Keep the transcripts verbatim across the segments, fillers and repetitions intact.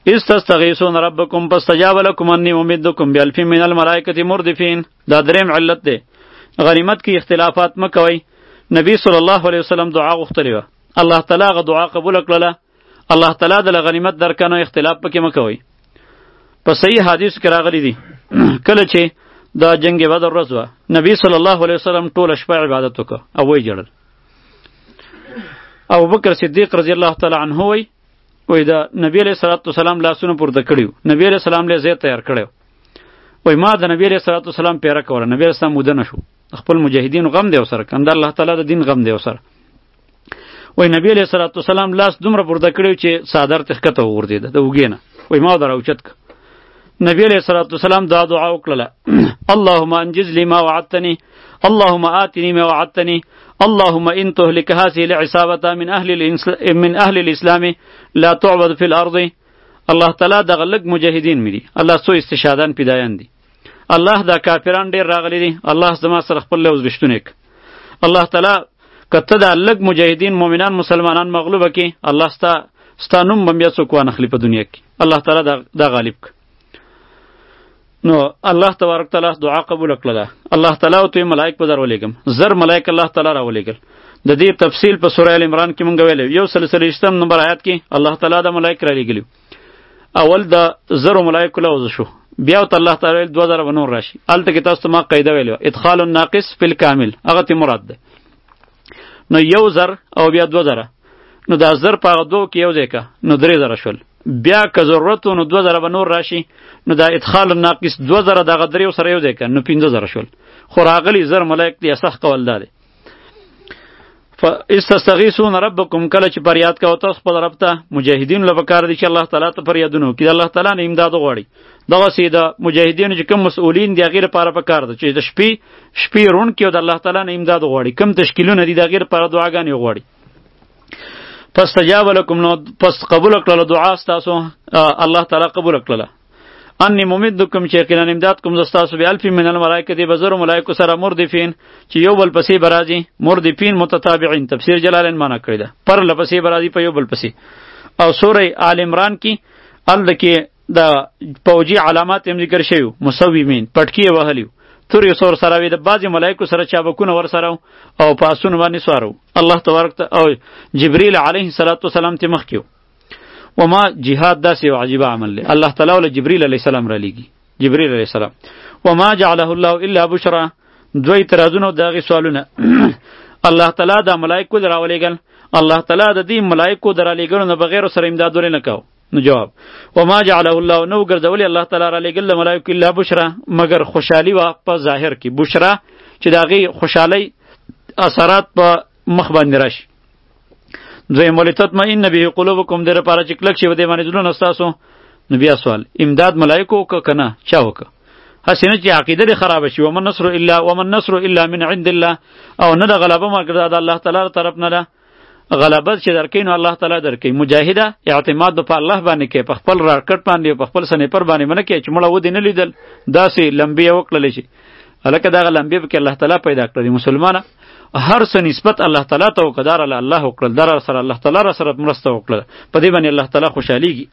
اذ تستغیثون ربکم فاستجاب لکم انی ممدکم بالف من الملائکة مردفین. دا دریم علت دی. غنیمت کی اختلافات مکوئ. نبی صلی الله علیه وسلم دعا غوښتلې وه، الله تعالی هغه دعا قبول کړله. الله تعالی د غنیمت درکنه اختلاف پکې مکوئ. په صحیح حدیث کې راغلی دی کله چې د جنگ بدر ورځ وه، نبی صلی الله علیه وسلم ټوله شپه عبادت وکړه او وی جړل. ابوبکر صدیق رضی الله تعالی عنه وی وی دا نبی علیہ الصلوۃ والسلام لاسونه پورته کړیو، نبی علیہ السلام له زی تیار کړو. وی ما د نبی علیہ الصلوۃ والسلام پیره کوله، نبی علیہ السلام مودنه شو، خپل مجاهدین غم دی وسره کنده الله تعالی د دین غم دی وسره. وی نبی علیہ الصلوۃ والسلام لاس دومره پورته کړیو چې صادر تخکته وردیده د وګینه. وی ما دراوچت ک نبی علیہ الصلوۃ والسلام دا دعا وکړه اللهم انجز لي ما وعدتني اللهم آتني ما وعدتني اللهم ان تهلك هذه العصابة من اهل من اهل الاسلام لا تعبد في الارض. الله تعالی د غلق مجاهدین مری الله سو استشهادان پیدایان دي. الله دا کافران ډیر راغلي دي، الله زما سره خپل لوز بشتونیک. الله تعالی کته د لګ مجاهدین مؤمنان مسلمانان مغلوبه کی الله ستا ستانم بم بیا څوک وانه خلی په دنیا کې. الله تعالی دا, دا غالب ک. نو الله تبارک تعالی دعا قبول کړله. الله تعالی او ته ملائک په درولېګم زر ملائک الله تعالی راولېګل. د دې تفصیل په سوره ال عمران کې مونږ ویلو. یو سلسله اشتم نمبر آیات کې الله تعالی د ملائک را لېګلو. اول د زر ملائک لوز شو، بیا ته الله تعالی دو هزار ونور راشي. الته کې تاسو ما قاعده ویلو ادخال الناقص فی الکامل، هغه ته مراد ده. نو یو زر او بیا دو زره، نو دا زر په دو کې یو ځای کا نو درې زره شول. بیا که ضرورت نو دو زره به نور راشي، نو دا ادخال الناقص دو زره دغه درې سره یو ځای کا نو پنځه زره شول. خو راغلی زر ملائک دی صح قول ده. فاستغیثون ربکم، کله چې فریاد کوو تاسو خپل رب ته، مجاهدین له پکار دي چې الله تعالی ته فریادونه وکړي، الله تعالی نه امداد وغواړي. دغسې د مجاهدینو چې کوم مسؤلین دي هغې لپاره پکار ده چې د شپې شپې روڼ کړي او د الله تعالی نه امداد وغواړي. کوم تشکیلونه دي د هغې لپاره دعاګانې وغواړي. فاستجاب لکم، نو پس قبول کړله دعا ستاسو، الله تعالی قبول کړله. انی ممدکم چې یقینا امداد کوم زه ستاسو بالف من الملائکة بزرو ملائکو سره مردفین چې یو بل پسې به راځي. مردفین متتابعین، تفسیر جلالین معنا کړی ده پر لپسې به راځي په یو بل پسې. او سوره آل عمران کې هلته کې د پوجي علامات هم ذکر شوي، مصومین پټکي یې وهلي، تور یې سور سره وي، د بعضې ملایکو سره چابکونه ورسره او په آسونو باندې سواره الله تبارک او جبریل علیه السلام ته مخکې و. وما جهاد داسې یو عجیبه عمل دی. الله تعالی ول جبریل علیه السلام را لیږي. جبریل علیه السلام وما جعله الله الا بشرا، دوی اعتراضونه د هغې سوالونه الله تعالی دا ملایکو در راولېږل، الله تعالی د دې ملایکو در رالیږلو نه بغیر سره امداد ولې نه کوو. نو جواب وما جعله الله، نو ګرځولې الله تعالی را لېږل د ملایکو الا بشرا مگر خوشحالي وه په ظاهر کې، بشرا چې د هغې خوشحالۍ اثرات په مخ باندې راشي. دویم ولتطمئن به قلوبکم، دې لپاره چې کلک شي په دې باندې زړونه ستاسو. نو بیا سوال امداد ملایکو وکړه که نه چا وکړه؟ هسې نه چې عقیده دې خرابه شي. ومن نصر الا ومن نصر الا من عند الله، او نه د غلبه مګر د الله تعالی طرف نه ده. غلبه چې درکې نو الله تعالی درکې. مجاهده اعتماد په الله باندې کې، په خپل راکټ باندې په خپل سنیپر باندې منه کې چې مړه ودې نه لیدل داسې لمبې وکړلی شي. هلکه دغه لمبې پکې الله تعالی پیدا کړی. مسلمانه هر څه نسبت الله تعالی ته وکړه، دار الله وکړل، دار سره الله تعالی را سره مرسته وکړه، په دې باندې الله تعالی خوشحالیږي.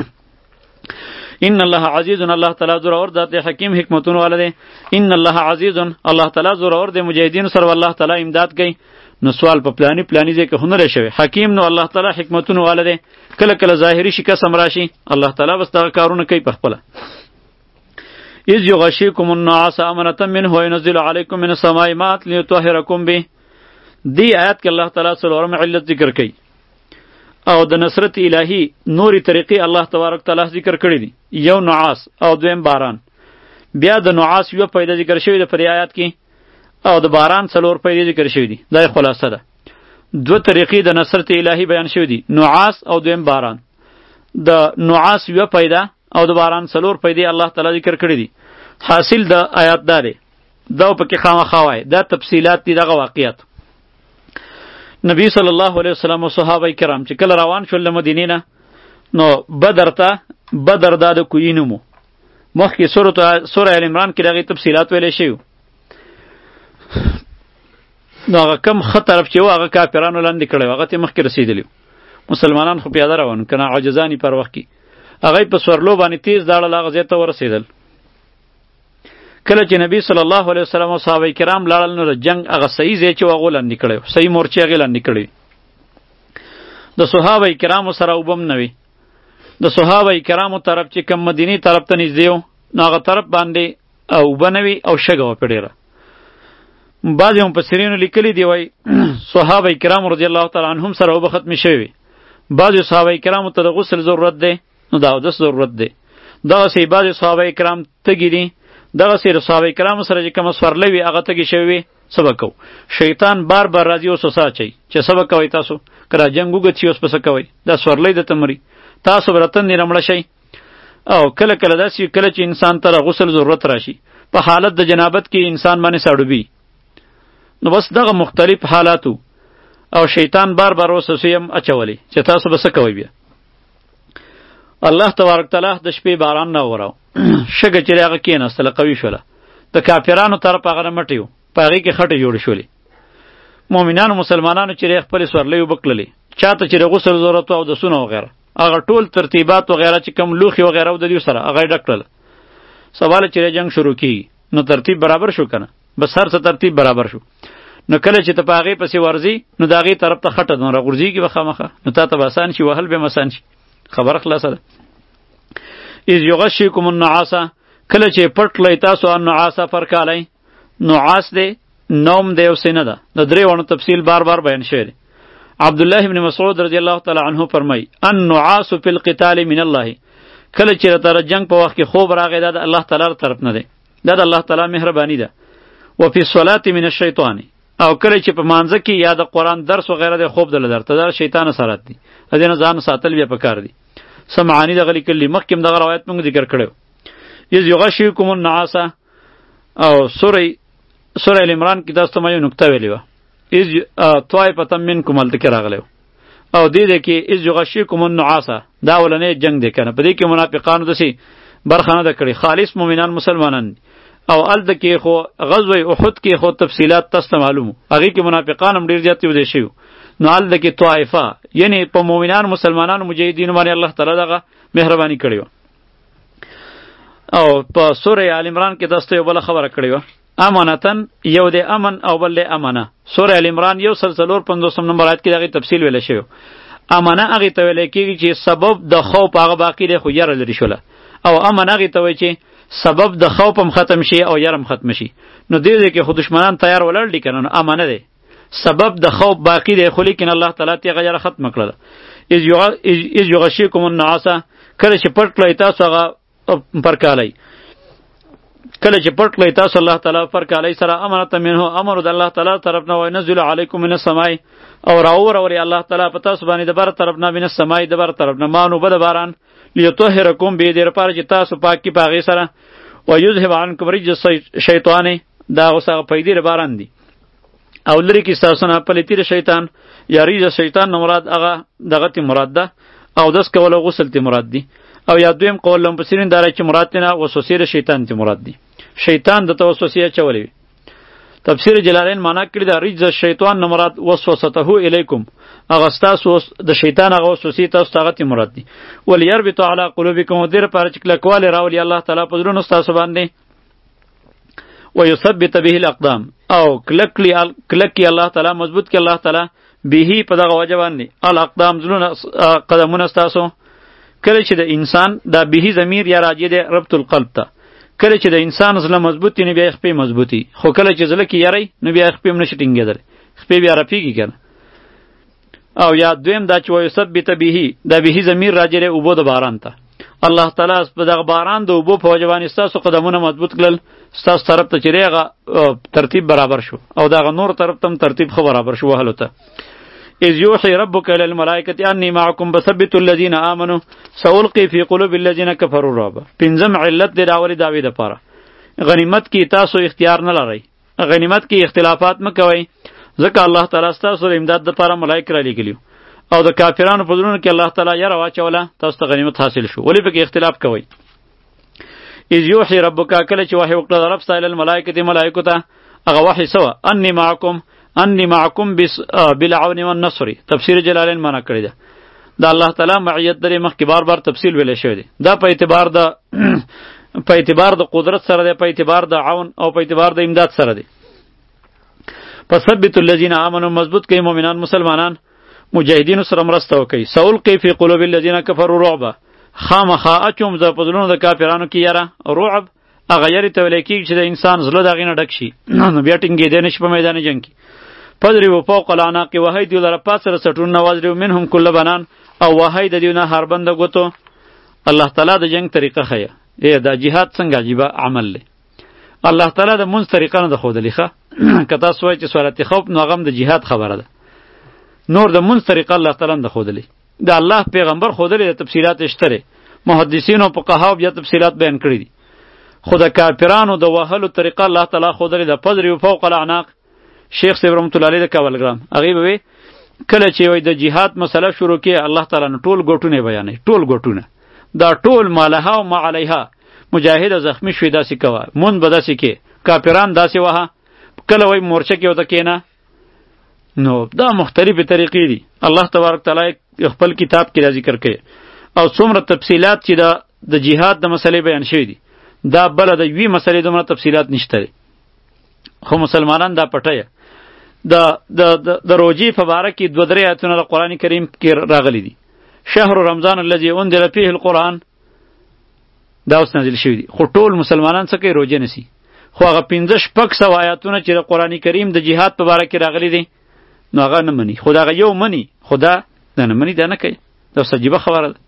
ان الله عزیز، الله تعالی زور اور ذات حکیم حکمتونو والا دی. ان الله عزیز، الله تعالی زور اور دی مجاهدین سره الله تعالی امداد کوي. نو سوال په پلانی پلانی ځای کې هنر شوی. حکیم نو الله تعالی حکمتونو والا دی. کله کله ظاهری شکست هم راشي، الله تعالی بس دغه کارونه کوي په خپله. اذ یغشیکم النعاس امنة منه وینزل علیکم من السماء ماء لیطهرکم به. دی آیات کې الله تعالی څلورم علت ذکر کوي او د نصرت الهی نوري طریقې الله تبارک تعالی ذکر کړی دي. یو نعاس او دویم باران. بیا د نعاس یو پیدا ذکر شوی د پر آیات کې او د باران څلور پیدا ذکر شوی دي. دا خلاصه ده. دو طریقې د نصرت الهی بیان شوی دي، نعاس او دویم باران. د نعاس یو پیدا او د باران څلور پیدا الله تعالی ذکر کړی دي. حاصل د آیات دا دی، دا پکې خامخا وای، دا تفصیلات دي دغه واقعیت. نبی صلی الله علیه وسلم او صحابه کرام چې کله روان شول مدینې نه، نو بدر ته بدر دا د کوی نومو مخکې سورۃ سورہ ال عمران کې دغه تفصیلات ویلې شوی. نو هغه کم خط طرف چې و هغه کافرانو لاندې کړی، هغه ته مخکې رسیدلی. مسلمانان خو پیاده روان کنه عاجزانی پر وخت کې هغه په سورلو باندې تیز داړه هغه ځای ته ورسېدل. کله چې نبی صلی الله علیه وسلم او صحابه کرام لاړل نو د جنگ هغه صحیح ځای چې هغه لاندې کړی صحیح مورچې هغې لاندې کړی. د صحابه کرامو سره اوبه هم نه وي. د صحابه کرامو طرف چې کوم مدینې طرف ته نږدې و نو هغه طرف باندې اوبه نه وي او شګه وه پرې ډېره. بعضې مفسرینو لیکلي دي وایي صحابه کرامو رضی الله تعالی عنهم سره اوبه ختمې شوې وي. بعضې صحابه کرامو ته د غسل ضرورت دی نو د اودس ضرورت دی. دغسې بعضې صحابه کرام تږي دي. دغسې د صحابه کرامو سره چې کومه سورلۍ وي هغه تږي شوې وي. څه به کوو؟ شیطان بار بار راځي اوس وسه اچوي چې څه به کوئ تاسو که را جنګ وګد شي اوس به څه کوئ دا سورلۍ درته مري تاسو به رتندې نه مړه شئ. او کله کله داسې کله چې انسان ته د غسل ضرورت راشي په حالت د جنابت کې انسان باندې ساړوبي نو بس دغه مختلف حالاتو او شیطان بار بار وسوسې هم اچولی چې تاسو به څه کوئ بیا. الله تبارک تعالی د شپې باران نه وراو شګه چې هغه کېناستله قوي شوله د کافرانو طرف هغه نه مټې و په هغې کې خټې جوړې شولې. مؤمنانو مسلمانانو چې خپلې سورلۍ اوبه کړلې چاته چې د غسل ضرورت و اودسونه وغیره هغه ټول ترتیبات وغیره چې کوم لوښي وغیره و د دوی سره هغه یې ډک کړل. سواله چې جنګ شروع کېږي نو ترتیب برابر شو که نه بس هر څه ترتیب برابر شو. نو کله چې ته په هغې پسې ورځي نو د هغې طرف ته خټه نو راغورځېږي به خامخه نو تا ته به اسان شي وهل به هم اسان شي. خبره خلاصه ده. اذ یغشیکم النعاسه کله چې پټ لئ تاسو النعاسه فرکالی نعاس دی نوم دی او سینه ده د درې وړو تفصیل بار بار بیان شوی دی. عبدالله ابن مسعود رضی الله تعالی عنه فرمای النعاس فی القتال من الله کله چې تر جنگ په وخت کې خوب راغی دا د الله تعالی طرف نه دی دا د الله تعالی مهربانی ده. و فی الصلاه من الشیطان او کله چې په مانځه کې یا د قرآن درس وغیره د خوب دل درته دا شیطان سره دی ادي نه ځان ساتل بیا پکار دی. سمعانی دغه لیکلی مخکې دغه روایت موږ ذکر کړو. یز یغشیکم النعاسه او سوره سوره ال عمران کې تاسو ته یو نکته ویلې وه از طائفه منکم هلته کې راغلی او دې دې کې از یغشیکم النعاسه دا اولنی جنگ دی کنه په دې کې منافقانو داسې برخه نه ده کړې خالص مؤمنان مسلمانان او هلته کې خو غزوه احد کې خو تفصیلات تاسو ته معلوم هغې کې منافقان هم ډېر زیات یو ځای شوي نو هلته کې طائفه یعنی په مؤمنان مسلمانانو مجاهدینو باندې الله تعالی دغه مهرباني کړې وه. او په سوره آل عمران کې تاسو ته یو بله خبره کړې وه امانتن یو د امن او بل د امانه. سوره ال عمران یو سل څلور پنځوسم نمبر آیت کې دغه تفصیل ویل شوی. امانه هغې ته ویل کېږي چې سبب د خوف هغه باقي دی خو یره لرې شوله او امن هغې ته وایي چې سبب د خوف هم ختم شي او یره هم ختم شي. نو دې ځای کې خو دشمنان تیار ولاړ دي که نه نو امانه دی سبب د خوف باقي دی خو لیکن الله تعالی تې هغه یره ختمه کړله. اذ یغشیکم النعاسه کله چې پټ کړئ تاسو هغه پرکالی کله چې پټ کړئ تاسو الله تعالی پرکالی سره امانت منه امر د الله تعالی طرف نه وینزل علیکم من السماء او راوروري الله تعالی په تاسو باندې د بر طرف نه من السماء د بر طرف نه مانو بد باران لیطهرکم به دې لپاره چې تاسو پاک کی پاغي سره و یذهب عنکم رجس شیطان دا اوسه پیدې باران دي او لري کې تاسو نه پلیتیر شیطان یا ریج شیطان نو مراد هغه دغه تی مراد ده او داس کوله غسل تی مراد دي او یا دویم قول لم پسرین داره چې مراد نه وسوسه شیطان تی مراد دي شیطان د توسوسه چولې. تفسیر جلالین معنا کړی دا ریج شیطان نو مراد وسوسته الیکم هغه تاسو د شیطان هغه وسوسه تاسو هغه تی مراد دي. وليربط علی قلوبکم دیر پر چې کلکواله راولي الله تعالی په درونو تاسو باندې ويثبت به الاقدام او کلکلی کلکی الله تعالی مضبوط کی الله تعالی به په دغه وجه باندې الاقدام زلون قدمونه تاسو کله چې د انسان دا به ضمیر یا راجع دی ربط القلب ته کله چې د انسان زله مضبوطی نه بیا خپې مضبوطی خو کله چې زله کې یاری نو بیا خپې هم نشي ټینګېدلی خپې بیا رپېږي کنه. او یا دویم دا چې ویثبت به دا به ضمیر راجع دی اوبو د باران ته الله تعالی په دغه باران د اوبو په وجه باندې ستاسو قدمونه مضبوط کړل ستاسو طرف ته چې هغه ترتیب برابر شو او دغه نور طرف ته ترتیب خو برابر شو وهلو ته. اذ یوحي ربک الی الملائکة انی معکم بثبتوا الذین آمنوا سألقی فی قلوب الذین کفروا الرعب. پنځم علت دی راولي داوی د پاره غنیمت کې تاسو اختیار نه لرئ غنیمت کې اختلافات مه کوئ ځکه الله تعالی ستاسو د امداد دپاره ملایک را لېږلي او د کافرانو په زړونو کې الله تعالی یره واچوله تاسو ته غنیمت حاصل شو ولې پکې اختلاف کوئ. اذ یوحي ربک کله چې وحی وکړه رب ستا الی الملائکة ملایکو ته هغه وحی سوه انی معکم انی معکم بالعون والنصر. تفسیر جلالین معنا کړی ده د الله تعالی معیت درې مخکې بار بار تفصیل ویل شوی دی. دا په اعتبار د په اعتبار د قدرت سره دی، په اعتبار د عون او په اعتبار د امداد سره دی. فثبت الذین آمنوا مضبوط کړئ مؤمنان مسلمانان مجاهدینو سره مرسته وکړئ. سألقي فی قلوب الذین کفروا رعبا خامخا اچوم زه په زړونو د کافرانو کې یاره. رعب هغه یارې ته ویلی کېږي چې د انسان زړه د هغې نه ډک شي نو بیا ټینګېدی نه شي په میدان جنګ کې. فضربوا فوق الاعناق وهی دیو لره پاس سره سټونونه واضربوا منهم کل بنان او وهی د دیو نه هر بنده ګوتو. الله تعالی د جنگ طریقه ښیه. ای دا جهاد څنګه عجیبه عمل دی. الله تعالی د منځ طریقه نه ده ښودلې ښه که تاسو وایئ چې صورت خوف نو هغه هم د جهاد خبره ده. نور د منځ طریقه الله تعالی نه ده ښودلې. د الله پیغمبر ښودلې د تفصیلات شته دی. محدثینو فقهاو بیا تفصیلات بیان کړي دي. خو د کافرانو د وهلو طریقه الله تعالی ښودلې ده. فضربوا فوق الاعناق شیخ صاحب رحمت الله علیه د کابلګرام هغې به وی کله چې وای د جهاد مسله شروع کړي الله تعالی نه ټول ګوټونه بیانوي. ټول ګوټونه دا ټول مالها او ما علیها مجاهد زخمی شوی داسې کوه مون به داسې کې کافران داسې وهه کله وای مورچه کې ورته کېنه. نو دا مختلفې طریقې دي. الله تبارک تعالی خپل کتاب کې دا ذکر کوي او څومره تفصیلات چې د د جهاد د مسلې بیان شوي دي دا بله د یوې مسلې دومره تفصیلات نشته دی. خو مسلمانان دا پټیه د د د روجې په باره کې دوه درې آیتونه د قرآن کریم کې راغلي دي. شهر رمضان الذي انزل فيه القرآن دا اوس نازل شوي دي. خو ټول مسلمانان څه کوي روجې نیسي. خو هغه پنځه شپږ سوه آیاتونه چې د قرآن کریم د جهاد په باره کې راغلي دي نو هغه نه مني. خو د هغه یو مني خو دا دا نه مني دا نه کوي. دا اوس عجیبه خبره ده.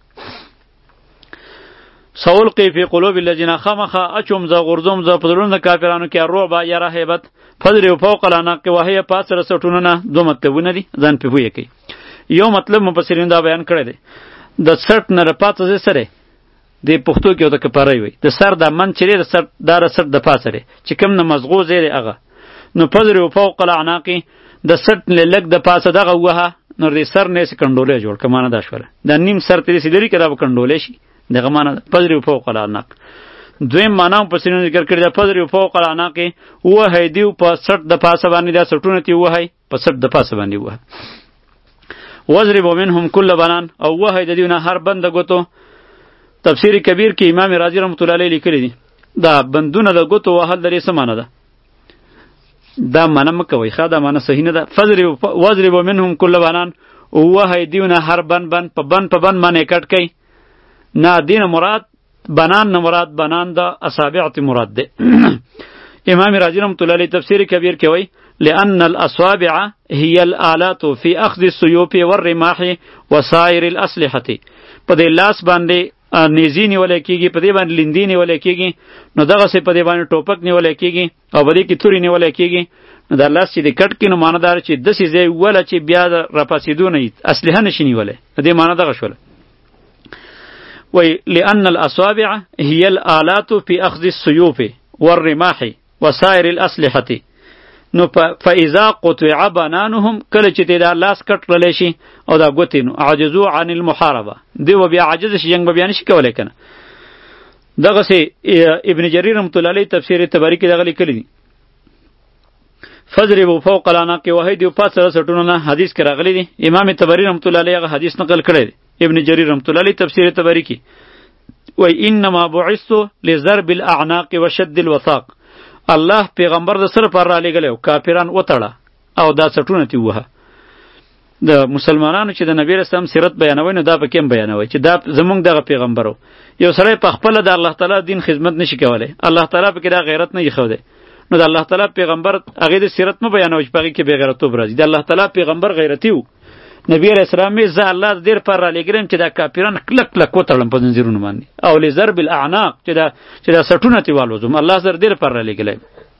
سألقي فی قلوب الذین خامخا اچوم زه غورځوم زه په زړونو د کافرانو کې الرعب یره هیبت فضربوا فوق الاعناق وهي پاس سره سټونونه دوه مطلبونه دي ځان پې پوهه کوي. یو مطلب مفسرین دا بیان کړی دی د سټ نه رپاته ځای سره د پښتو کې ورته کپاری وي د سر د من چې د سر دا د سر د پاسه دی چې کوم نه مزغو ځای دی هغه نو فضربوا فوق الاعناق د سټ نه لږ د پاسه دغه وهه نو د سر نه یې کنډولې جوړ که معنه دا شوله د نیم سر ته داسې لري که دا به کنډولې شي دغه معنی ده فضربوا فوق الاعناق. دویم معنی هم پسې ذکر کړی ده فضربوا فوق الاعناق ووهئ دیو په سټ د پاسه باندې دا سټونه ترې ووهئ په سټ د پاسه باندې ووهئ. واضربوا منهم کل بنان او ووهئ د دیو نه هر بنده ګوتو. تفسیر کبیر کې امام رازی رحمت الله علیه لیکلی دي دا بندونه د ګوتو وهل درې څه معنی ده. دا معنی مه کوئ ښه دا معنی صحیح نه ده. فضربوا واضربوا منهم کل بنان ووهئ دیو نه هر بن بن په بن په بن باندې کټ کوئ. نه دین مراد بنان نه مراد بنان دا اصابعت مراد ده. امام رازی رحمت الله علیه تفسیر کبیر کې وای لأن الأصابع هي الآلات في أخذ السيوف والرماح وسائر الأسلحة. په دې لاس باندې نیزی نیولای کېږي په دې باندې لیندې نیولای کېږي نو دغسې په دې باندې ټوپک نیولای کېږي او په دې کې تورې نیولای کېږي نو دا لاس چې د کټ کړي نو معنی دار چې داسې ځای وله چې بیا د راپاسېدو نه اسلحه نشي نیولی د دې معنی دغه شوله. وی لأن الأصابع هي الآلات في أخذ السيوف والرماح وسائر الأسلحة نو فإذا قطع بنانهم کله چې دا لاس کټ کړلی شي او دا ګوتې نو عجزوا عن المحاربه دی و بیا عاجز شي جنګ به بیا نشي کولی که نه. دغسې ابن جریر رحمت الله علیه تفسیر طبري کې دغه لیکلی دي فضربوا فوق الاعناق وهئ دیو پاس سره سټونو نه حدیث کې راغلی دی. امام طبري رحمت الله علیه هغه حدیث نقل کړی دی. ابن جریر رحمت الله علیه تفسیر طبری کی وای انما بعثت لضرب الاعناق وشد الوثاق الله پیغمبر د سره پر را لګلو کافران وتړه او دا سټونه تی وه. د مسلمانانو چې د نبی رسول سیرت بیانوي نو دا په کوم بیانوي چې دا زمونږ دغه پیغمبرو یو سره په خپل د الله تعالی دین خدمت نشي کولای الله تعالی په کې دا غیرت نه یخو دی نو د الله تعالی پیغمبر هغه د سیرت مو بیانوي چې په کې به غیرتوب راځي. د الله تعالی پیغمبر غیرتی وو نبی علیہ السلام می زه الله دیر پر را لګرم چې دا کافران کلک کلک وتړم په زنجیرونو باندې او لضرب الاعناق چې دا چې دا سټونه تی والوزم الله زر دیر پر را لګلای.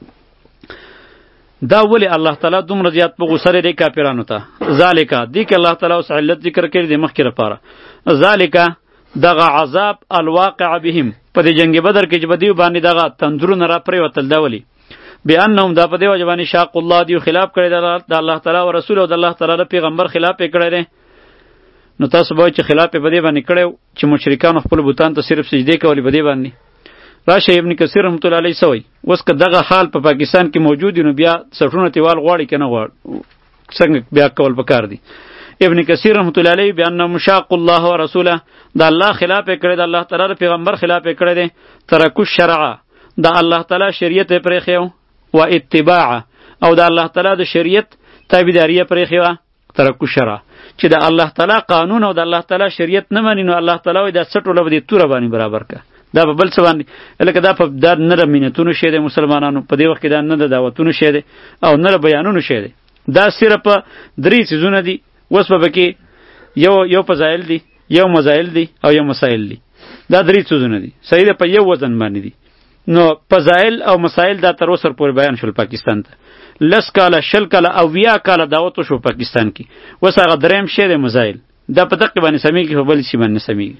دا ولی الله تعالی دومره زیات په غوسه لري کافرانو ته ذالک دی که الله تعالی اوس علت ذکر کړی دی مخکې لپاره ذالک دغه عذاب الواقع بهم په دې جنگ بدر کې چې بدیو باندې دغه تندرونه را پرې وتل دا ولی بانهم دا په دې وجه باندې شاق الله دی خلاف کړی د الله تعالی او رسول او د الله تعالی پیغمبر خلاف یې کړی دی. نو تاسو به چې خلاف په دې باندې کړو چې مشرکان خپل بوتان ته صرف سجده کوي په دې باندې راشه ابن کثیر رحمت الله علیه سوی اوس که دغه حال په پا پاکستان کې موجود نو بیا سټونه تیوال غواړي کنه غواړي څنګه بیا کول پکار دی. ابن کثیر رحمت الله علیه بیان مشاق الله و رسوله د الله خلاف کړي د الله تعالی پیغمبر خلاف کړي دي ترکو شرع د الله تعالی شریعت پرې خيو و اتباع او د الله تعالی د شریعت تابعداري پرې خيو ترکو شرع چې د الله تعالی قانون او د الله تعالی شریعت نه مانی نو الله تعالی د سټو لبه دي تور باندې برابر کا دا په بل څه باندې لکه دا په دا نه مینتونو شه د مسلمانانو په دې وخت کې دا نه د دعوتونو شه دي او نه بیانونو شه دي دا صرف درې چیزونه دي وس په کې یو یو فضایل دي یو مزایل دي او یو مسائل دي دا درې چیزونه دي صحیح په یو وزن باندې دي نو فضایل او مسائل دا تر اوسه پورې بیان شول پاکستان ته لس کاله شل کاله او ویا کاله دعوت شو پاکستان کې وس هغه دریم شه د مزایل دا په دقیق باندې سمېږي په بل شي باندې سمېږي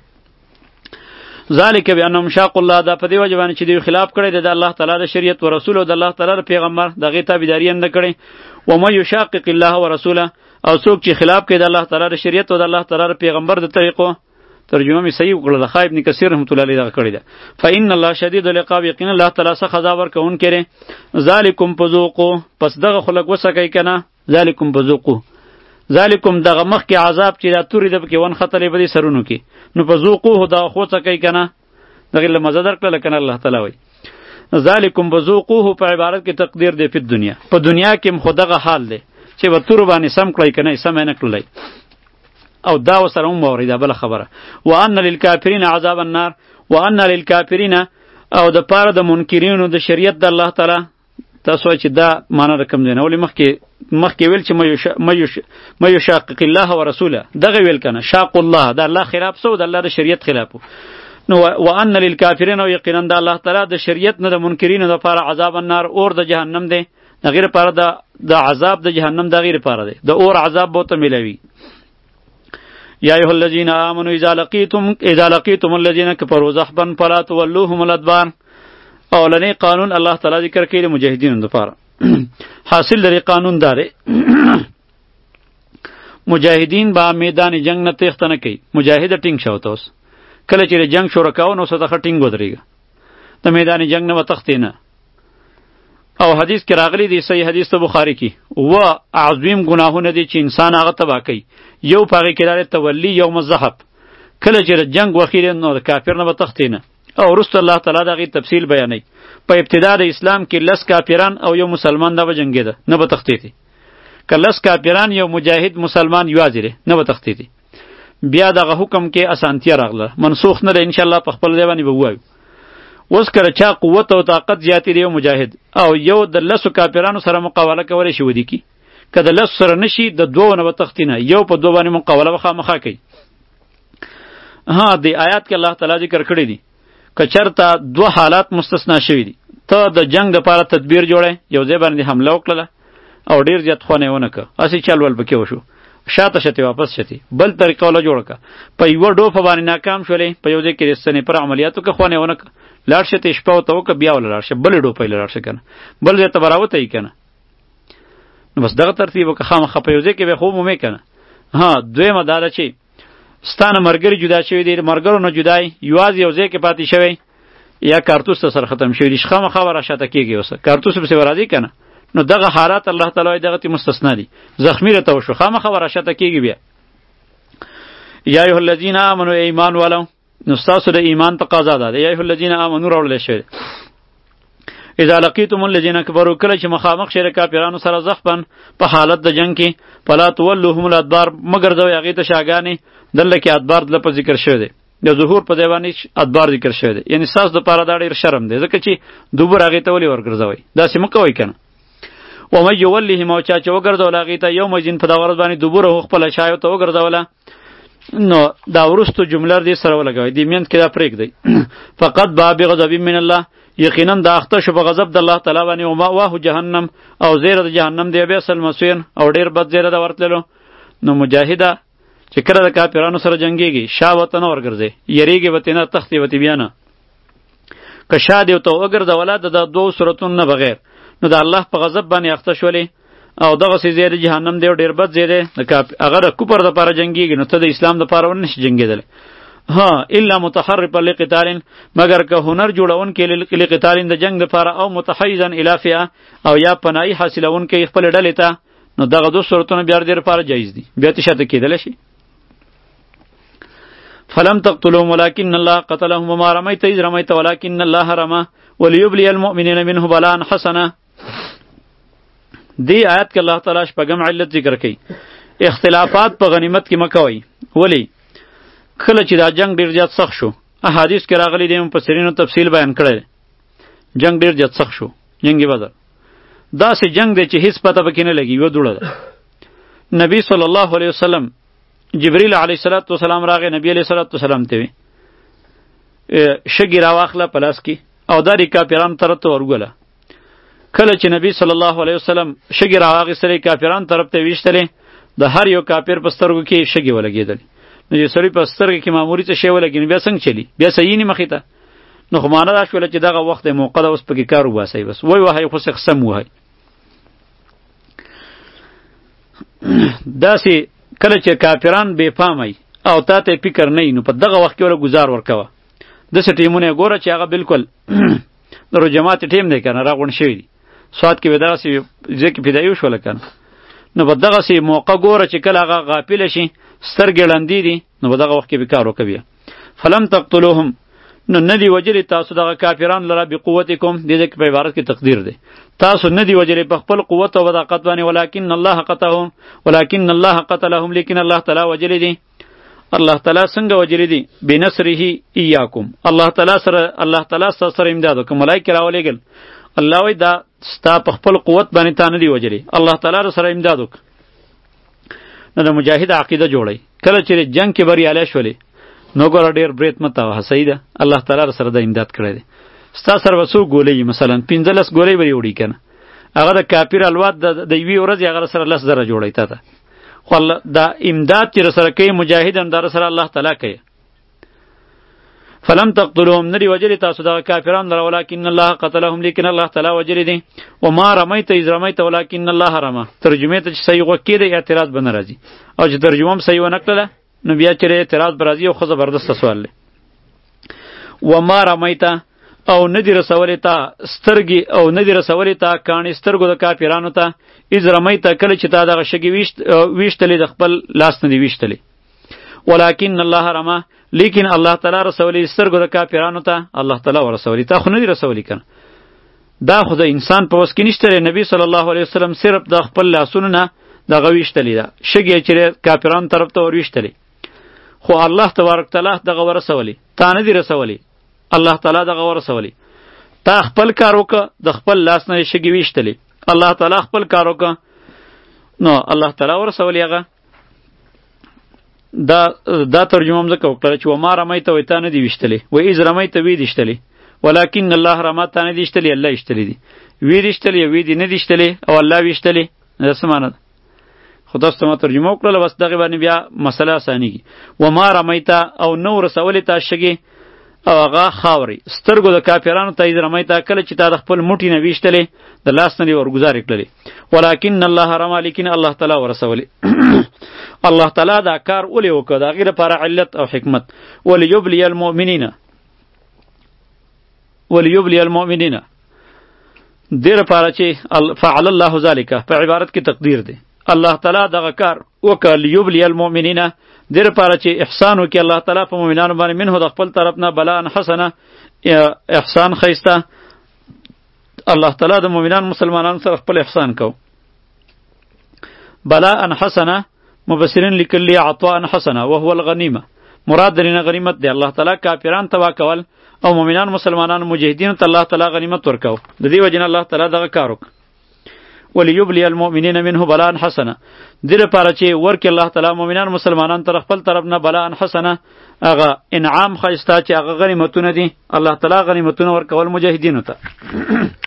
ذالک بانهم شاقوا الله دا په دی وجه باندې چې دی خلاف کړی د الله تعالی د شریعت او رسول او د الله تعالی پیغمبر دغه تابعداري نه کړي و مې یشاقق الله ورسوله او څوک چې خلاف کوي د الله تعالی د شریعت او د الله تعالی پیغمبر د طریقو ترجمه می صحیح وکړه د خایب ابن کثیر رحمت الله علیه دا کړی ده فإن الله شدید العقاب یقینا الله تعالی څخه عذاب ورکون کړي ذالکم فذوقوا پس دغه خلق وسکای کنه ذالکم فذوقوا ذالکم دغه مخ کې عذاب چې دا توري د کې ون خطرې بدی سرونو کې نو فذوقوه دا خو څه کوي کنه دغه له مزه درکړه کنه الله تعالی وای ذالکم فذوقوه په عبارت کې تقدیر دی په دنیا په دنیا کې هم خدغه حال دی چې به تور باندې سم کړی کنه سم نه کړلی او دا وسره هم مورید بل خبره وان للکافرین عذاب النار وان للکافرین او د پاره د منکرینو د شریعت د الله تعالی تاسو چې دا معنا رقم دی نو مخکې مخکې ویل چې مې یشاقق الله و رسوله دغه ویل کنه شاق الله دا الله خلاف سو د الله د شریعت خلاف نو وان للکافرین او یقینا د الله تعالی د شریعت نه د منکرینو د پاره عذاب النار اور د جهنم دی د غیر پاره د د عذاب د جهنم د غیر پاره دی د اور عذاب بہت ملوي یا ایها الذین آمنوا اذا لقیتم اذا لقیتم الذین کفروا زحفا فلا تولوهم الادبار اولنی قانون الله تعالی ذکر کړي د مجاهدینو لپاره حاصل لري قانون داره مجاهدین با میدان جنگ نه تخت نه کوي مجاهد ټینګ شو تاسو کله چې جنگ شروع کاوه نو څه ته ټینګ ودرېږي د میدان جنگ نه وتخت نه او حدیث کې راغلی دی صحیح حدیث ته بخاری کې و عظیم گناهونه دي چې انسان هغه تبا کوي یو پاره کې لري تولی یوم الزحف کله چې جنگ وخیره نو د کافر نه وتخت نه او رسول الله تعالی دغه تفصیل بیانوي په ابتدا د اسلام کې لس کافران او یو مسلمان دا وجنګیده نه به تختیتی که لس کافران یو مجاهد مسلمان یوازره نه به تختیتی بیا دغه حکم کې اسانتیا راغله منسوخ نه ده ان شاء الله په خپل ځای باندې به وایو اوس کله چا قوت او طاقت زیاتې دی مجاهد او یو د لسو کافرانو سره مقابله کولی شي ودی کی که د لس سره نشي د دوه نه به تختینه یو په دوه باندې مقابله وخامخا کوي ها د آیات کې الله تعالی ذکر کړی دی که چرته دوه حالات مستثنا شوي دي ته د جنگ لپاره تدبیر جوړی یو ځای باندې حمله وکړله او ډیر زیات خونه ونه که اسی چل ول پکې وشو شاته شته واپس شته بل طریقه ولا جوړ کا په یو ډوفه باندې ناکام شولې په یو ځای کې رسنې پر عملیاتو کې خونه ونه که لاړ شته شپه او تو که بیا ول لاړ شه بل ډوفه لاړ شه کنه بل ځای ته براوته یې کنه نو بس دغه ترتیب که خامخ په یو ځای کې به خوب مې کنه ها دویمه دا ده چې ستانه مرګري جدا شوی دی مرګرو نه جدای یواز یو ځای کې پاتې شوی یا کارتوس ته سره ختم شوی دی شخه خبره شاته کیږي اوس کارتوس به سره راځي کنه نو دغه حالات الله تعالی دغه تی مستثنا دي زخمی له تو شو خامه خبره شاته کیږي بیا یا ایه الذین آمنوا ایمان ولو نو تاسو د ایمان تقاضا ده یا ایه الذین آمنوا راول شي اذا لقیتم الذین کفروا کله چې مخامخ شي کافرانو سره زخبن په حالت د جنگ کې فلا تولوهم الادبار مگر دوی هغه ته شاګانی دله کې ادبار د په ذکر شوی دی د ظهور په دیوانی ادبار ذکر شوی دی یعنی ساس د پاره دا ډیر شرم دی ځکه چې دوبر هغه ته ولي ورګرځوي دا سم کوي کنه و مې یولهم او چا چې وګرځول هغه ته یو مجین په دا ورځ باندې دوبر خپل شایو ته وګرځوله نو دا ورستو جمله دې سره ولګوي دې مینت کې دا پریک دی فقط باب غضب من الله یقینا دا اخته شو په غضب د الله تعالی باندې او ما واه جهنم او زیره د جهنم دی به اصل مسوین او ډیر بد زیره دا ورتللو نو مجاهده چې کله د کافرانو سره جنگيږي شا وته نه ورګرځي یریږي وته نه تختی وته بیانه که شا دی ته وګرځوله د دوه صورتونو نه بغیر نو د الله په غضب باندې اخته شولې او دغه سي زیره جهنم دی ډیر بد زیره د کاف اگر کوپر د پاره جنگيږي نو ته د اسلام د پاره ونش جنگیدل ها الا متحرف لقتال مگر که هنر جوړون کې لقتال د جنگ د پاره او متحیزا الی فئه او یا پناهی حاصلون کې خپل ډلې ته نو دغه دو صورتونه بیا دې لپاره جایز دي، بیا ته شاته کېدلی شي. فلم تقتلوهم ولكن الله قتلهم وما رميت إذ رميت ولكن الله رمى وليبلي المؤمنين منه بلاء حسنا. دی آیت کې الله تعالی شپږم علت ذکر کوي، اختلافات په غنیمت کې مکوئ. ولی؟ کله چې دا جنگ ډیر زیات سخت شو، احادیث کې راغلي دي، مفسرینو تفصیل بیان کړی، جنگ ډیر زیات سخت شو، جنگ بدر. داسې جنگ دی چې هیڅ پته پکې نه لګي، یو دوړه ده. نبی صلی الله علیه وسلم جبریل علیه السلام راغی نبی علیه السلام ته وی شګی راواخله په لاس کې او دا ری کافران طرف ته ورغله. کله چې نبی صلی الله علیه وسلم شګی راواغستلې کافران طرف ته ویشتلې، د هر یو کافر په سترګو کې شګی ولګېدل. نو چې سړی په سترګو کې معمولی څه شی ولګي، بیا څنګه چلی؟ بیا صحیح نه مخې ته. نو خو معنا دا شوله چې دغه وخت موقع ده، اوس پکې کار وباسئ، بس وای وهئ خو قسم وهئ. داسې کله چې کافران بې پامئ او تا ته فکر نه وي، نو په دغه وخت کې وله ګزار ورکوه. داسې ټیمونه یې ګوره چې هغه بالکل د رجمات ټیم دی که نه، راغونډ شوي دي. سوات کې به دغسې ځای کې پیدایي وشوله که نه، نو په دغسې موقع ګوره چې کله هغه غافله شي، سترګې ړندې دي، نو په دغه وخت کې به کار وکړه. بیا فلم تقتلوهم، نو ندی وجلی تاسو دغه کافران لره بقوتکم، دې ځای کې په عبارت کې تقدیر دی، تاسو ندی وجلی په خپل قوت او بداقت باندې، ولکن الله قتلهم ولکن الله قتلهم، لیکن الله تعالی وجلی دی. الله تعالی څنګه وجلی دی؟ بنصره ایاکم، الله تعالی سره الله تعالی سره امداد وکړ، ملائکه راولېږل. الله وی دا ستا په خپل قوت باندې تا ندی وجلی، الله تعالی سره امداد وکړ. نو د مجاهد عقیده جوړی، کله چې جنگ کې بریالی شولې نو ګوره ډېر برید مه تاوهه، صحیح ده، الله تعالی سره د امداد کړی دی. ستا سره به څو ګولۍ مثلا پنځلس ګولۍ به یې وړي که نه، هغه د کافر الوات د یوې ورځې هغه سره لس زره جوړی تا ته. خو دا امداد چې رسره کوي مجاهد هم دا سره الله تعالی کوي. فلم تقتلوهم، ندی وجلی تاسو دغه کافران لره، ولکن الله قتلهم، لیکن الله تعالی وجلی دی. وما رمیت اذ رمیت ولکن الله رمى. ترجمې ته چې صحیح وکړي دی اعتراض به نه راځي، او چې ترجمه هم صحیح ونه کړله نو بیا چېرې اعتراض به راځي، او ښه زبردسته سوال دی. وما رمیت، او ندی رسولی تا سترګې، او ندی رسولی تا کاڼې سترګو د کافرانو ته، اذ رمیت، کله چې تا دغه شګې ویشتلې، د خپل لاس نه دې ویشتلې. ولکن الله رمى، لیکن الله تعالی رسولی سترګو د کافرانو ته، الله تعالی ورسولی، تا خو نه دی رسولی کنه. دا خو د انسان په وس کې نشته. نبی صلی الله علیه وسلم صرف د خپل لاسونو نه دغه ویشتلې ده، شګې چې کافرانو طرف ته ور ویشتلې، خو الله تبارک تعالی دغه ورسولی، تا نه دی رسولی، الله تعالی دغه ورسولی. تا خپل کار وکړه، د خپل لاس نه شګې ویشتلې، الله تعالی خپل کار وکړه، نو الله تعالی ورسولی هغه. دا دا ترجمه هم ځکه وکړله چې وما رمیت وی تا نه دي ویشتلې، و اذ رمیت وی دي شتلې، ولکن الله رمى، تا نه دي شتلې، الله یشتلې دي. وی دي شتلې وی دي نه دي شتلې، او الله ویشتلې. دا څه معنی ده؟ خو تاسو ته ما ترجمه وکړله، بس دغې باندې بیا مسله اسانېږي. وما رمیت، او نو رسولې تا شګې او هغه خاورې سترګو د کافرانو ته، اذ رمیت، کله چې تا د خپل موټي نه ویشتلې، د لاس نه دې ورګزارې کړلې. ولکن الله رمى، لیکن الله تعالی ورسولې. الله تعالی دا کار ولې وکړ؟ د هغې لپاره علت او حکمت. وليبلي المؤمنین، وليبلي المؤمنین، دې لپاره چې فعل الله ذلک په عبارت کې تقدیر دی. الله تعالی دغه کار وکړ لیبلي المؤمنین، دې لپاره چې احسان وکړي الله تعالی په مؤمنانو باندې، منه د خپل طرف نه بلاء حسنه، احسان ښایسته. الله تعالی د مؤمنانو مسلمانانو سره خپل احسان کو. بلاء حسنه، مفسرین لیکلی عطاء حسنه وهو الغنیمه، مراد درینه غنیمت دی. الله تعالی کافران تبا کول او مؤمنان مسلمانان مجاهدین ته الله تعالی غنیمت ورکاو. د دې وجه نه الله تعالی دغه کار وکړ. وليبلي المؤمنین منه بلاء حسنه، دې لپاره چې ورکړي الله تعالی مؤمنان مسلمانان تر خپل طرف نه بلاء حسنه، هغه انعام ښایسته چې هغه غنیمتونه دي. الله تعالی غنیمتونه ورکول مجاهدینو ته.